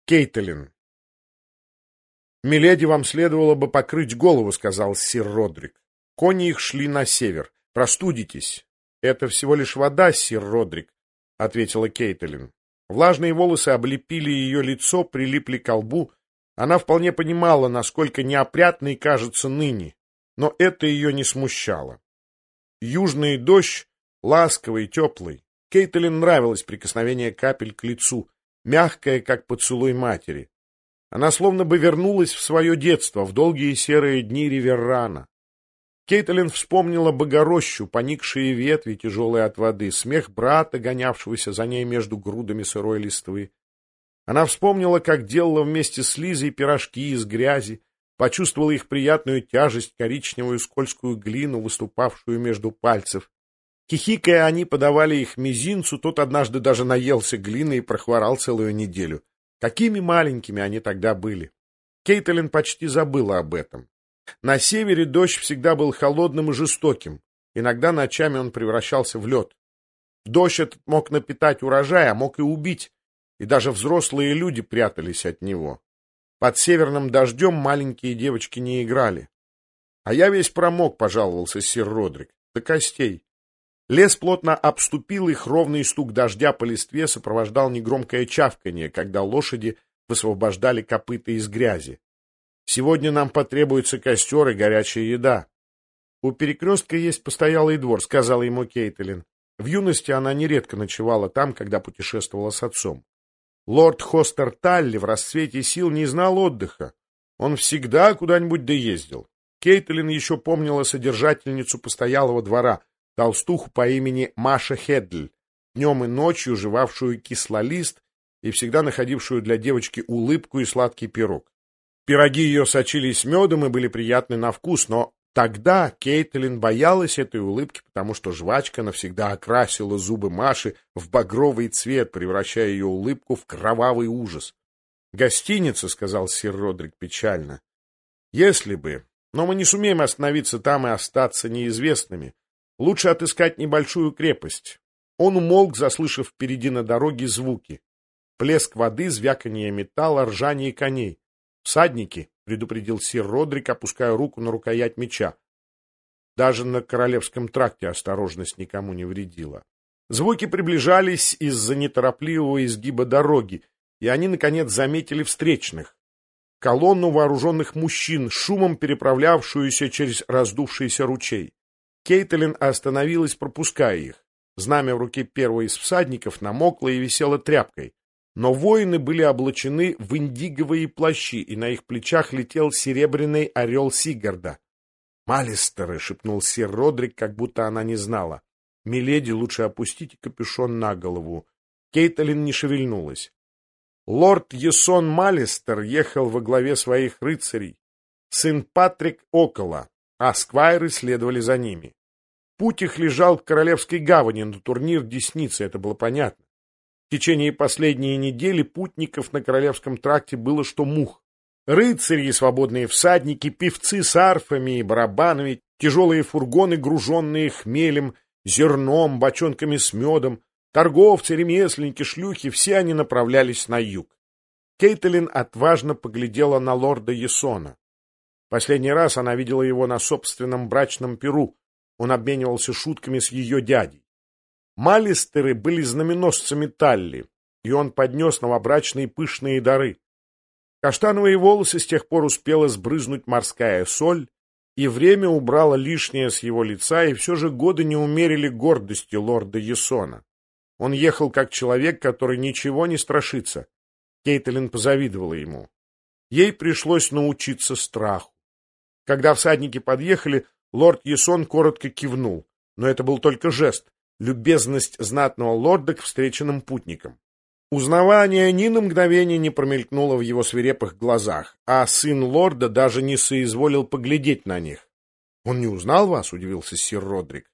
Кейтелин. «Миледи, вам следовало бы покрыть голову», — сказал сир Родрик. «Кони их шли на север. Простудитесь». «Это всего лишь вода, сир Родрик», — ответила Кейтелин. Влажные волосы облепили ее лицо, прилипли к лбу. Она вполне понимала, насколько неопрятной кажется ныне, но это ее не смущало. Южный дождь, ласковый, теплый. Кейтелин нравилось прикосновение капель к лицу, мягкое, как поцелуй матери. Она словно бы вернулась в свое детство, в долгие серые дни Риверрана. Кейтелин вспомнила богорощу, поникшие ветви, тяжелые от воды, смех брата, гонявшегося за ней между грудами сырой листвы. Она вспомнила, как делала вместе с Лизой пирожки из грязи, почувствовала их приятную тяжесть, коричневую скользкую глину, выступавшую между пальцев. Хихикая, они подавали их мизинцу, тот однажды даже наелся глины и прохворал целую неделю. Какими маленькими они тогда были! Кейтелин почти забыла об этом. На севере дождь всегда был холодным и жестоким. Иногда ночами он превращался в лед. Дождь этот мог напитать урожай, а мог и убить, и даже взрослые люди прятались от него. Под северным дождем маленькие девочки не играли. — А я весь промок, — пожаловался сир Родрик, — до костей. Лес плотно обступил их, ровный стук дождя по листве сопровождал негромкое чавканье, когда лошади высвобождали копыта из грязи. «Сегодня нам потребуется костер и горячая еда». «У перекрестка есть постоялый двор», — сказала ему Кейтелин. В юности она нередко ночевала там, когда путешествовала с отцом. Лорд Хостер Талли в расцвете сил не знал отдыха. Он всегда куда-нибудь доездил. Кейтелин еще помнила содержательницу постоялого двора, толстуху по имени Маша Хедль, днем и ночью жевавшую кислолист и всегда находившую для девочки улыбку и сладкий пирог. Пироги ее сочились медом и были приятны на вкус, но тогда Кейтелин боялась этой улыбки, потому что жвачка навсегда окрасила зубы Маши в багровый цвет, превращая ее улыбку в кровавый ужас. «Гостиница», — сказал сир Родрик печально. «Если бы, но мы не сумеем остановиться там и остаться неизвестными. Лучше отыскать небольшую крепость». Он умолк, заслышав впереди на дороге звуки. Плеск воды, звяканье металла, ржание коней. «Всадники», — предупредил сир Родрик, опуская руку на рукоять меча. Даже на Королевском тракте осторожность никому не вредила. Звуки приближались из-за неторопливого изгиба дороги, и они, наконец, заметили встречных. Колонну вооруженных мужчин, шумом переправлявшуюся через раздувшийся ручей. Кейтелин остановилась, пропуская их. Знамя в руке первого из всадников намокло и висело тряпкой. Но воины были облачены в индиговые плащи, и на их плечах летел серебряный орел Сигарда. «Малистеры!» — шепнул сир Родрик, как будто она не знала. «Миледи, лучше опустите капюшон на голову». Кейтелин не шевельнулась. Лорд Есон Малистер ехал во главе своих рыцарей, сын Патрик около, а сквайры следовали за ними. Путь их лежал к Королевской гавани на турнир Десницы, это было понятно. В течение последней недели путников на Королевском тракте было что мух. Рыцари, свободные всадники, певцы с арфами и барабанами, тяжелые фургоны, груженные хмелем, зерном, бочонками с медом, торговцы, ремесленники, шлюхи — все они направлялись на юг. Кейтелин отважно поглядела на лорда Есона. Последний раз она видела его на собственном брачном пиру. Он обменивался шутками с ее дядей. Малистеры были знаменосцами Талли, и он поднес новобрачные пышные дары. Каштановые волосы с тех пор успела сбрызнуть морская соль, и время убрало лишнее с его лица, и все же годы не умерили гордости лорда Есона. Он ехал как человек, который ничего не страшится. Кейтелин позавидовала ему. Ей пришлось научиться страху. Когда всадники подъехали, лорд Есон коротко кивнул, но это был только жест, любезность знатного лорда к встреченным путникам. Узнавание ни на мгновение не промелькнуло в его свирепых глазах, а сын лорда даже не соизволил поглядеть на них. — Он не узнал вас? — удивился сир Родрик.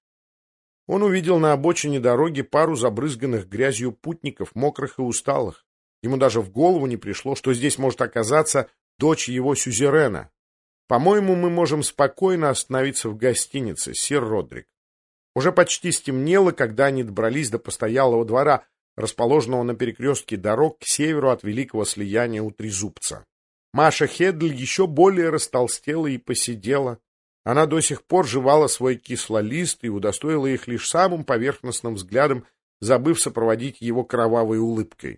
Он увидел на обочине дороги пару забрызганных грязью путников, мокрых и усталых. Ему даже в голову не пришло, что здесь может оказаться дочь его сюзерена. «По-моему, мы можем спокойно остановиться в гостинице, сир Родрик». Уже почти стемнело, когда они добрались до постоялого двора, расположенного на перекрестке дорог к северу от великого слияния у Трезубца. Маша Хедль еще более растолстела и посидела. Она до сих пор жевала свой кислолист и удостоила их лишь самым поверхностным взглядом, забыв сопроводить его кровавой улыбкой.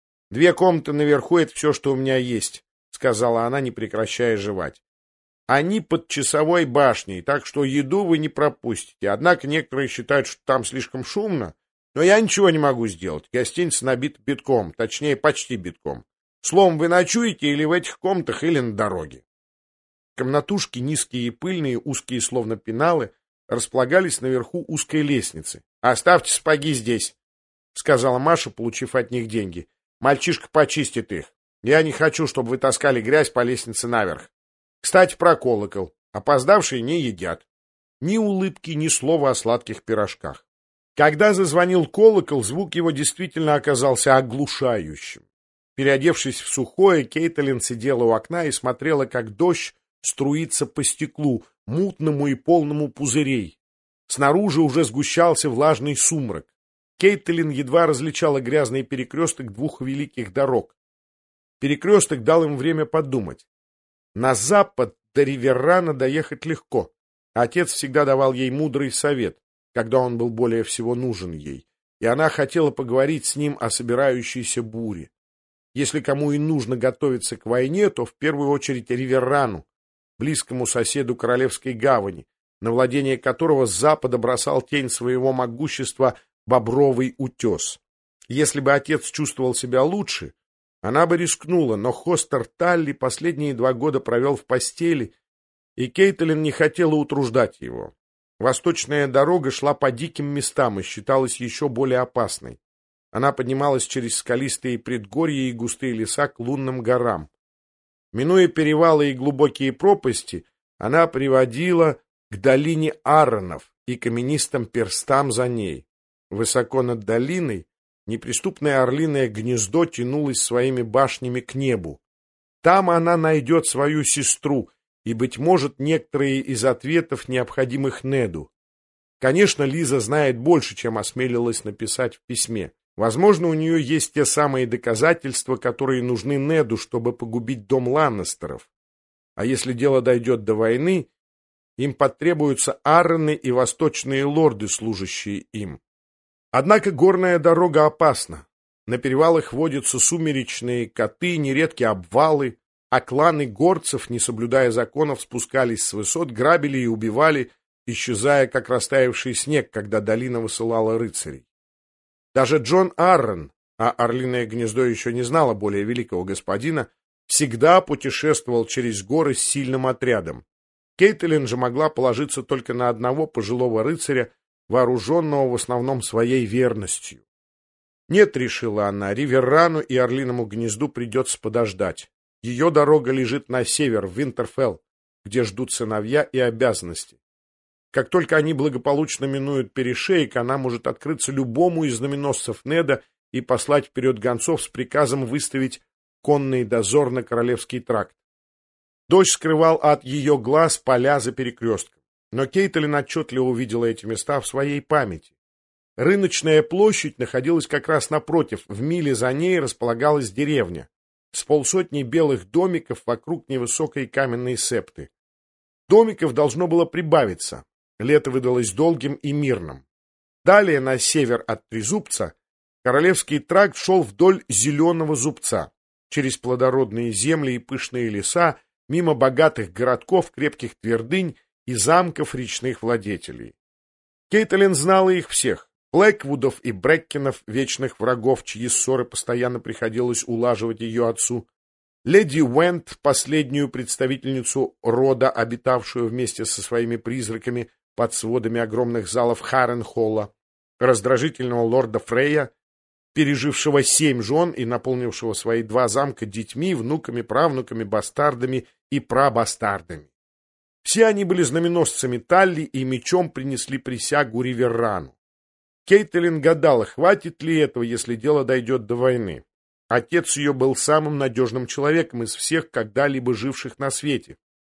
«2 комнаты наверху — это все, что у меня есть», — сказала она, не прекращая жевать. «Они под часовой башней, так что еду вы не пропустите. Однако некоторые считают, что там слишком шумно, но я ничего не могу сделать. Гостиница набита битком, точнее, почти битком. Словом, вы ночуете или в этих комнатах, или на дороге». Комнатушки, низкие и пыльные, узкие словно пеналы, располагались наверху узкой лестницы. «Оставьте сапоги здесь», — сказала Маша, получив от них деньги. «Мальчишка почистит их. Я не хочу, чтобы вы таскали грязь по лестнице наверх. Кстати, про колокол. Опоздавшие не едят». Ни улыбки, ни слова о сладких пирожках. Когда зазвонил колокол, звук его действительно оказался оглушающим. Переодевшись в сухое, Кейтлин сидела у окна и смотрела, как дождь струится по стеклу, мутному и полному пузырей. Снаружи уже сгущался влажный сумрак. Кейтлин едва различала грязный перекресток 2 великих дорог. Перекресток дал им время подумать. На запад до Риверрана доехать легко. Отец всегда давал ей мудрый совет, когда он был более всего нужен ей, и она хотела поговорить с ним о собирающейся буре. Если кому и нужно готовиться к войне, то в первую очередь Риверрану, близкому соседу Королевской гавани, на владение которого с запада бросал тень своего могущества Бобровый утес. Если бы отец чувствовал себя лучше, она бы рискнула, но Хостер Талли последние 2 года провел в постели, и Кейтлин не хотела утруждать его. Восточная дорога шла по диким местам и считалась еще более опасной. Она поднималась через скалистые предгорья и густые леса к лунным горам. Минуя перевалы и глубокие пропасти, она приводила к долине Арронов и каменистым перстам за ней. Высоко над долиной неприступное орлиное гнездо тянулось своими башнями к небу. Там она найдет свою сестру и, быть может, некоторые из ответов, необходимых Неду. Конечно, Лиза знает больше, чем осмелилась написать в письме. Возможно, у нее есть те самые доказательства, которые нужны Неду, чтобы погубить дом Ланнестеров. А если дело дойдет до войны, им потребуются Арроны и восточные лорды, служащие им. Однако горная дорога опасна. На перевалах водятся сумеречные коты, нередки обвалы, а кланы горцев, не соблюдая законов, спускались с высот, грабили и убивали, исчезая, как растаявший снег, когда долина высылала рыцарей. Даже Джон Аррон, а Орлиное гнездо еще не знало более великого господина, всегда путешествовал через горы с сильным отрядом. Кейтлин же могла положиться только на одного пожилого рыцаря, вооруженного в основном своей верностью. Нет, решила она, Риверрану и Орлиному гнезду придется подождать. Ее дорога лежит на север, в Винтерфелл, где ждут сыновья и обязанности. Как только они благополучно минуют перешеек, она может открыться любому из знаменосцев Неда и послать вперед гонцов с приказом выставить конный дозор на Королевский тракт. Дождь скрывал от ее глаз поля за перекрестком, но Кейтлин отчетливо увидела эти места в своей памяти. Рыночная площадь находилась как раз напротив, в миле за ней располагалась деревня с 50 белых домиков вокруг невысокой каменной септы. Домиков должно было прибавиться. Лето выдалось долгим и мирным. Далее, на север от Трезубца, Королевский тракт шел вдоль Зеленого зубца, через плодородные земли и пышные леса, мимо богатых городков, крепких твердынь и замков речных владетелей. Кейтлин знала их всех. Блэквудов и Бреккенов, вечных врагов, чьи ссоры постоянно приходилось улаживать ее отцу, леди Уэнт, последнюю представительницу рода, обитавшую вместе со своими призраками под сводами огромных залов Харренхолла, раздражительного лорда Фрея, пережившего 7 жен и наполнившего свои 2 замка детьми, внуками, правнуками, бастардами и прабастардами. Все они были знаменосцами Талли и мечом принесли присягу Риверрану. Кейтлин гадала, хватит ли этого, если дело дойдет до войны. Отец ее был самым надежным человеком из всех когда-либо живших на свете.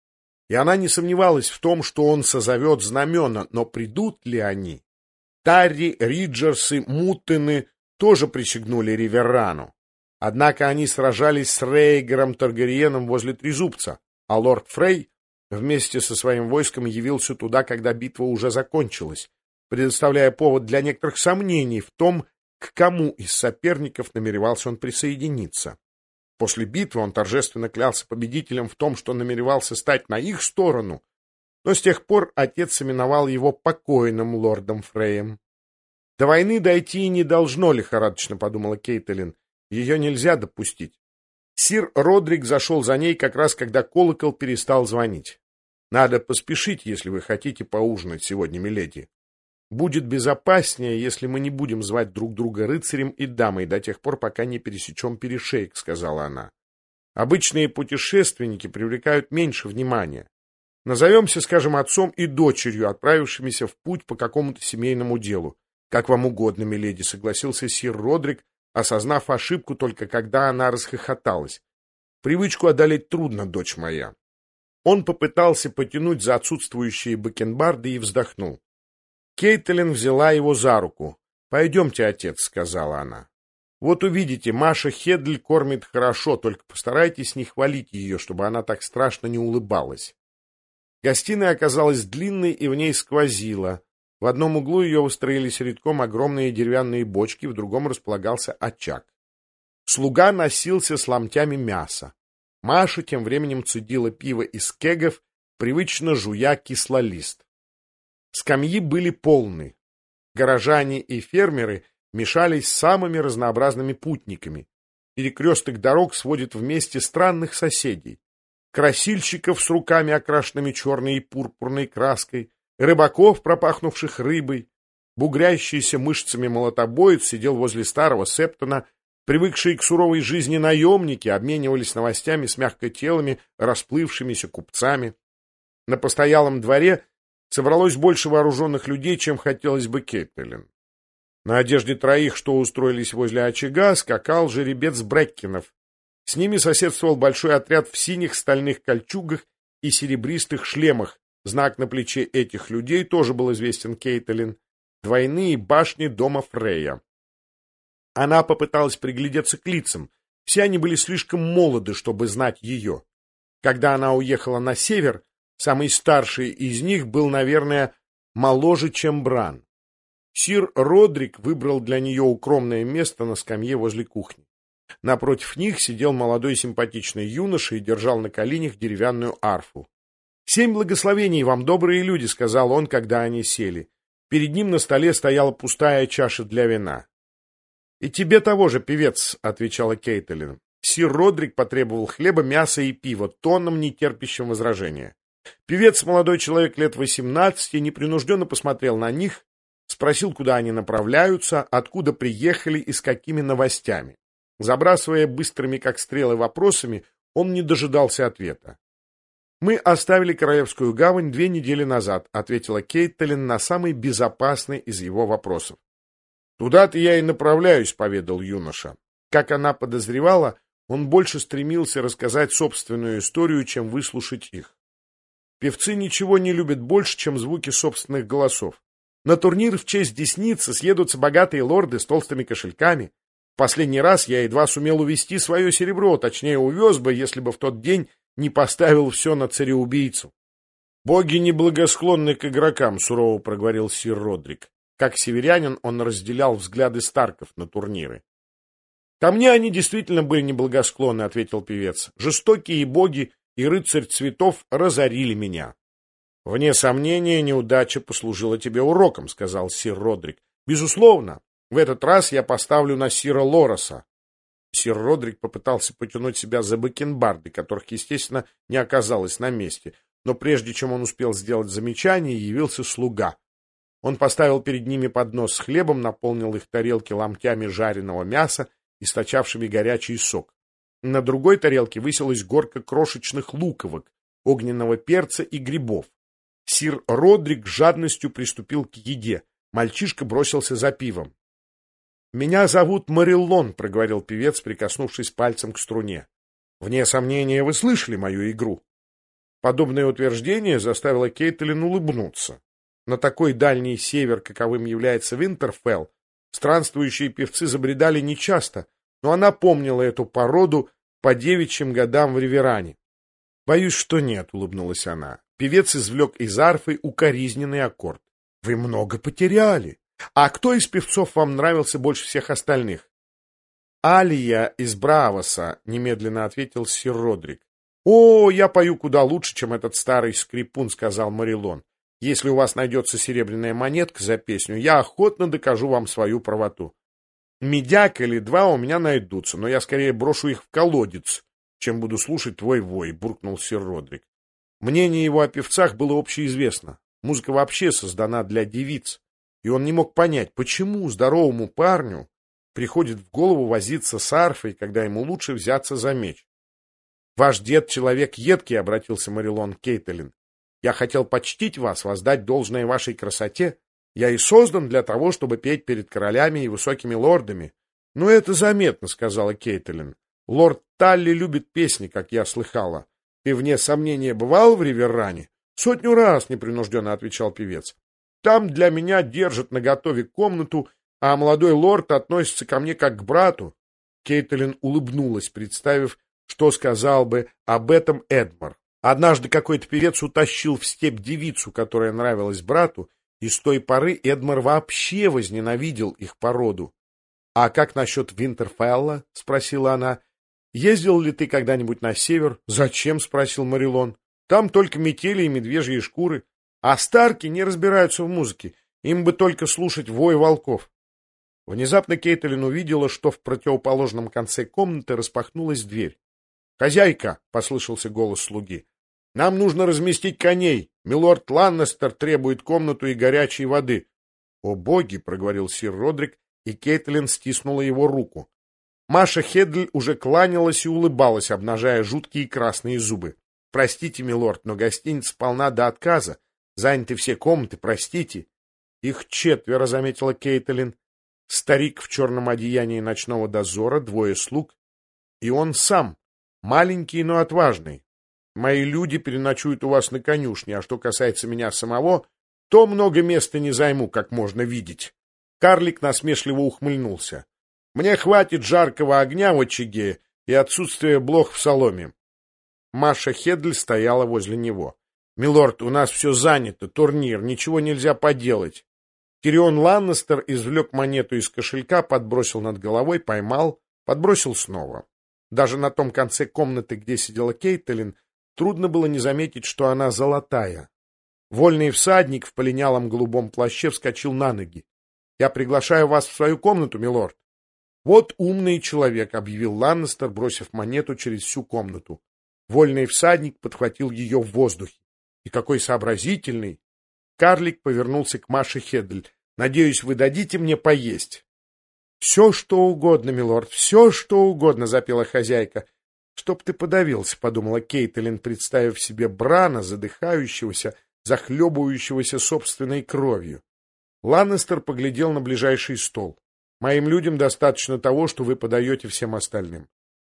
И она не сомневалась в том, что он созовет знамена, но придут ли они? Тарри, Риджерсы, Муттены тоже присягнули Риверрану. Однако они сражались с Рейгером Таргариеном возле Трезубца, а лорд Фрей вместе со своим войском явился туда, когда битва уже закончилась, предоставляя повод для некоторых сомнений в том, к кому из соперников намеревался он присоединиться. После битвы он торжественно клялся победителям в том, что намеревался стать на их сторону, но с тех пор отец именовал его покойным лордом Фреем. До войны дойти и не должно, лихорадочно подумала Кейтлин. Ее нельзя допустить. Сир Родрик зашел за ней как раз, когда колокол перестал звонить. Надо поспешить, если вы хотите поужинать сегодня, миледи. Будет безопаснее, если мы не будем звать друг друга рыцарем и дамой до тех пор, пока не пересечем перешейк, сказала она. Обычные путешественники привлекают меньше внимания. Назовемся, скажем, отцом и дочерью, отправившимися в путь по какому-то семейному делу. Как вам угодно, миледи, согласился сир Родрик, осознав ошибку только когда она расхохоталась. Привычку одолеть трудно, дочь моя. Он попытался потянуть за отсутствующие бакенбарды и вздохнул. Кейтлин взяла его за руку. «Пойдемте, отец», — сказала она. «Вот увидите, Маша Хедль кормит хорошо, только постарайтесь не хвалить ее, чтобы она так страшно не улыбалась». Гостиная оказалась длинной, и в ней сквозило. В одном углу ее выстроились редком огромные деревянные бочки, в другом располагался очаг. Слуга носился с ломтями мяса. Маша тем временем цедила пиво из кегов, привычно жуя кислолист. Скамьи были полны. Горожане и фермеры мешались с самыми разнообразными путниками. Перекресток дорог сводит вместе странных соседей. Красильщиков с руками, окрашенными черной и пурпурной краской, рыбаков, пропахнувших рыбой. Бугрящийся мышцами молотобоец сидел возле старого септона. Привыкшие к суровой жизни наемники обменивались новостями с мягкотелыми, расплывшимися купцами. На постоялом дворе собралось больше вооруженных людей, чем хотелось бы Кейтлин. На одежде троих, что устроились возле очага, скакал жеребец Бреккинов. С ними соседствовал большой отряд в синих стальных кольчугах и серебристых шлемах. Знак на плече этих людей тоже был известен Кейтлин. Двойные башни дома Фрея. Она попыталась приглядеться к лицам. Все они были слишком молоды, чтобы знать ее. Когда она уехала на север, самый старший из них был, наверное, моложе, чем Бран. Сир Родрик выбрал для нее укромное место на скамье возле кухни. Напротив них сидел молодой симпатичный юноша и держал на коленях деревянную арфу. «Семь благословений вам, добрые люди», — сказал он, когда они сели. Перед ним на столе стояла пустая чаша для вина. «И тебе того же, певец», — отвечала Кейтлин. Сир Родрик потребовал хлеба, мяса и пива, тоном, не терпящим возражения. Певец, молодой человек лет 18, непринужденно посмотрел на них, спросил, куда они направляются, откуда приехали и с какими новостями. Забрасывая быстрыми, как стрелы, вопросами, он не дожидался ответа. «Мы оставили Королевскую гавань 2 недели назад», — ответила Кейтлин на самый безопасный из его вопросов. «Туда-то я и направляюсь», — поведал юноша. Как она подозревала, он больше стремился рассказать собственную историю, чем выслушать их. Певцы ничего не любят больше, чем звуки собственных голосов. На турнир в честь десницы съедутся богатые лорды с толстыми кошельками. В последний раз я едва сумел увезти свое серебро, точнее увез бы, если бы в тот день не поставил все на цареубийцу. «Боги неблагосклонны к игрокам», — сурово проговорил сир Родрик. Как северянин он разделял взгляды Старков на турниры. «Ко мне они действительно были неблагосклонны», — ответил певец. «Жестокие боги и рыцарь цветов разорили меня». «Вне сомнения, неудача послужила тебе уроком», — сказал сир Родрик. «Безусловно. В этот раз я поставлю на сира Лороса». Сир Родрик попытался потянуть себя за бакенбарды, которых, естественно, не оказалось на месте, но прежде чем он успел сделать замечание, явился слуга. Он поставил перед ними поднос с хлебом, наполнил их тарелки ломтями жареного мяса, источавшими горячий сок. На другой тарелке высилась горка крошечных луковок, огненного перца и грибов. Сир Родрик с жадностью приступил к еде. Мальчишка бросился за пивом. «Меня зовут Мариллон», — проговорил певец, прикоснувшись пальцем к струне. «Вне сомнения, вы слышали мою игру». Подобное утверждение заставило Кейтлин улыбнуться. На такой дальний север, каковым является Винтерфелл, Странствующие певцы забредали нечасто, но она помнила эту породу по 9 годам в Риверане. «Боюсь, что нет», — улыбнулась она. Певец извлек из арфы укоризненный аккорд. «Вы много потеряли. А кто из певцов вам нравился больше всех остальных?» «Алия из Бравоса», — немедленно ответил сир Родрик. «О, я пою куда лучше, чем этот старый скрипун», — сказал Мориллон. «Если у вас найдется серебряная монетка за песню, я охотно докажу вам свою правоту. Медяк или два у меня найдутся, но я скорее брошу их в колодец, чем буду слушать твой вой», — буркнул сир Родрик. Мнение его о певцах было общеизвестно. Музыка вообще создана для девиц, и он не мог понять, почему здоровому парню приходит в голову возиться с арфой, когда ему лучше взяться за меч. «Ваш дед человек едкий», — обратился Мориллон к Кейтелин. «Я хотел почтить вас, воздать должное вашей красоте. Я и создан для того, чтобы петь перед королями и высокими лордами». «Ну, это заметно», — сказала Кейтелин. «Лорд Талли любит песни, как я слыхала. Ты, вне сомнения, бывал в Риверране?» «100 раз», — непринужденно отвечал певец. «Там для меня держат наготове комнату, а молодой лорд относится ко мне как к брату». Кейтелин улыбнулась, представив, что сказал бы об этом Эдмар. Однажды какой-то певец утащил в степь девицу, которая нравилась брату, и с той поры Эдмар вообще возненавидел их породу. «А как насчет Винтерфелла?» — спросила она. «Ездил ли ты когда-нибудь на север?» «Зачем?» — спросил Мориллон. «Там только метели и медвежьи шкуры. А старки не разбираются в музыке. Им бы только слушать вой волков». Внезапно Кейтелин увидела, что в противоположном конце комнаты распахнулась дверь. «Хозяйка!» — послышался голос слуги. «Нам нужно разместить коней. Милорд Ланнестер требует комнату и горячей воды». «О боги!» — проговорил сир Родрик, и Кейтелин стиснула его руку. Маша Хедль уже кланялась и улыбалась, обнажая жуткие красные зубы. «Простите, милорд, но гостиница полна до отказа. Заняты все комнаты, простите». «Их 4», — заметила Кейтелин. Старик в черном одеянии ночного дозора, 2 слуг, и он сам, маленький, но отважный. Мои люди переночуют у вас на конюшне, а что касается меня самого, то много места не займу, как можно видеть». Карлик насмешливо ухмыльнулся. «Мне хватит жаркого огня в очаге и отсутствия блох в соломе». Маша Хедль стояла возле него. «Милорд, у нас все занято, турнир, ничего нельзя поделать». Тирион Ланнестер извлек монету из кошелька, подбросил над головой, поймал, подбросил снова. Даже на том конце комнаты, где сидела Кейтелин, трудно было не заметить, что она золотая. Вольный всадник в полинялом голубом плаще вскочил на ноги. «Я приглашаю вас в свою комнату, милорд». «Вот умный человек», — объявил Ланнестер, бросив монету через всю комнату. Вольный всадник подхватил ее в воздухе. «И какой сообразительный!» Карлик повернулся к Маше Хедль. «Надеюсь, вы дадите мне поесть». «Все, что угодно, милорд, все, что угодно», — запела хозяйка. «Чтоб ты подавился», — подумала Кейтелин, представив себе Брана, задыхающегося, захлебывающегося собственной кровью. Ланнестер поглядел на ближайший стол. «Моим людям достаточно того, что вы подаете всем остальным.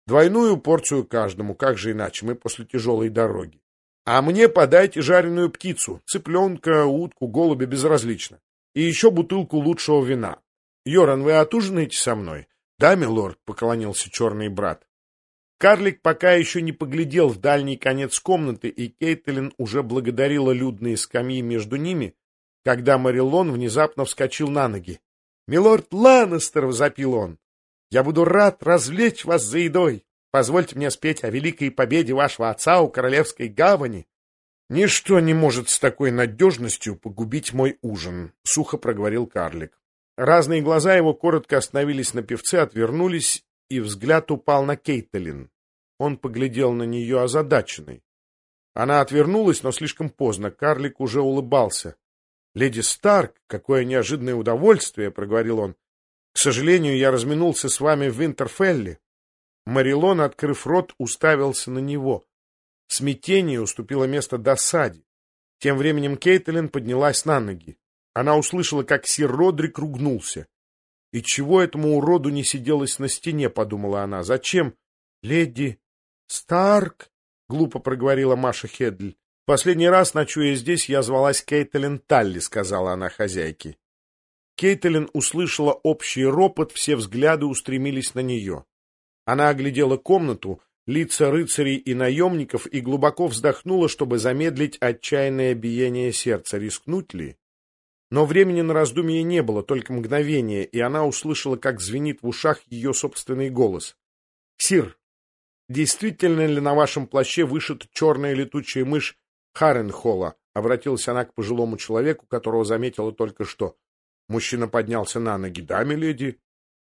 2 порцию каждому, как же иначе, мы после тяжелой дороги. А мне подайте жареную птицу, цыпленка, утку, голубя, безразлично. И еще бутылку лучшего вина. Йоран, вы отужинаете со мной?» «Да, милорд», — поклонился черный брат. Карлик пока еще не поглядел в дальний конец комнаты, и Кейтелин уже благодарила людные скамьи между ними, когда Мориллон внезапно вскочил на ноги. «Милорд Ланнестер!» — возопил он. «Я буду рад развлечь вас за едой. Позвольте мне спеть о великой победе вашего отца у Королевской гавани». «Ничто не может с такой надежностью погубить мой ужин», — сухо проговорил карлик. Разные глаза его коротко остановились на певце, отвернулись, и взгляд упал на Кейтелин. Он поглядел на нее озадаченный. Она отвернулась, но слишком поздно. Карлик уже улыбался. «Леди Старк, какое неожиданное удовольствие!» — проговорил он. «К сожалению, я разминулся с вами в Винтерфелле». Мориллон, открыв рот, уставился на него. Смятение уступило место досаде. Тем временем Кейтелин поднялась на ноги. Она услышала, как сир Родрик ругнулся. «И чего этому уроду не сиделось на стене?» — подумала она. «Зачем?» «Леди Старк?» — глупо проговорила Маша Хедль. «Последний раз, ночуя здесь, я звалась Кейтелин Талли», — сказала она хозяйке. Кейтлин услышала общий ропот, все взгляды устремились на нее. Она оглядела комнату, лица рыцарей и наемников и глубоко вздохнула, чтобы замедлить отчаянное биение сердца. Рискнуть ли? Но времени на раздумье не было, только мгновение, и она услышала, как звенит в ушах ее собственный голос. «Сир, действительно ли на вашем плаще вышита черная летучая мышь Харренхолла?» — обратилась она к пожилому человеку, которого заметила только что. Мужчина поднялся на ноги. «Да, миледи».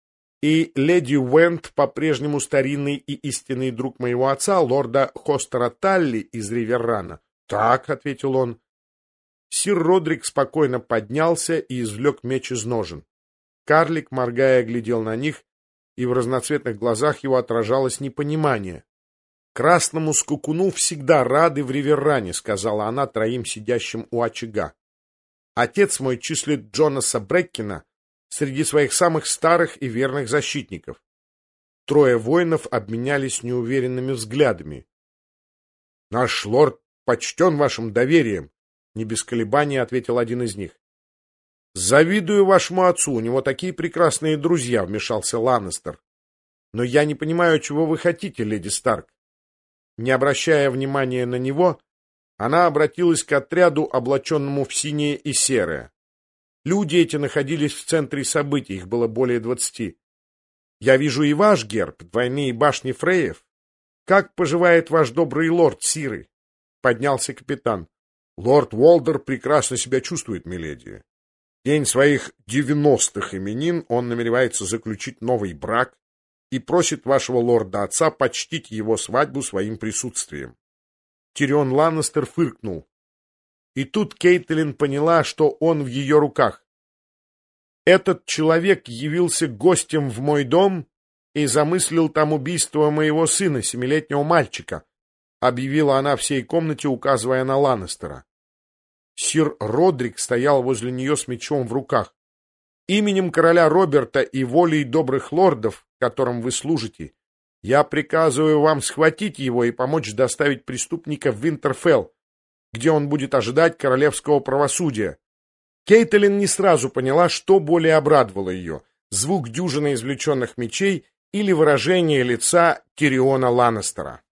«И леди Уэнт, по-прежнему старинный и истинный друг моего отца, лорда Хостера Талли из Риверрана?» «Так», — ответил он. Сир Родрик спокойно поднялся и извлек меч из ножен. Карлик, моргая, глядел на них, и в разноцветных глазах его отражалось непонимание. «Красному скакуну всегда рады в Риверране», — сказала она троим сидящим у очага. «Отец мой числит Джонаса Бреккина среди своих самых старых и верных защитников». Трое воинов обменялись неуверенными взглядами. «Наш лорд почтен вашим доверием», — не без колебаний ответил один из них. «Завидую вашему отцу, у него такие прекрасные друзья», — вмешался Ланнестер. «Но я не понимаю, чего вы хотите, леди Старк». Не обращая внимания на него, она обратилась к отряду, облаченному в синее и серое. Люди эти находились в центре событий, их было более 20. «Я вижу и ваш герб, двойные башни Фреев. Как поживает ваш добрый лорд Сиры?» Поднялся капитан. «Лорд Уолдер прекрасно себя чувствует, миледи. День своих 90-х именин он намеревается заключить новый брак и просит вашего лорда-отца почтить его свадьбу своим присутствием». Тирион Ланнестер фыркнул. И тут Кейтлин поняла, что он в ее руках. «Этот человек явился гостем в мой дом и замыслил там убийство моего сына, 7-летнего мальчика», объявила она всей комнате, указывая на Ланнестера. Сир Родрик стоял возле нее с мечом в руках. «Именем короля Роберта и волей добрых лордов, которым вы служите, я приказываю вам схватить его и помочь доставить преступника в Винтерфелл, где он будет ожидать королевского правосудия». Кейтлин не сразу поняла, что более обрадовало ее — звук дюжины извлеченных мечей или выражение лица Тириона Ланнестера.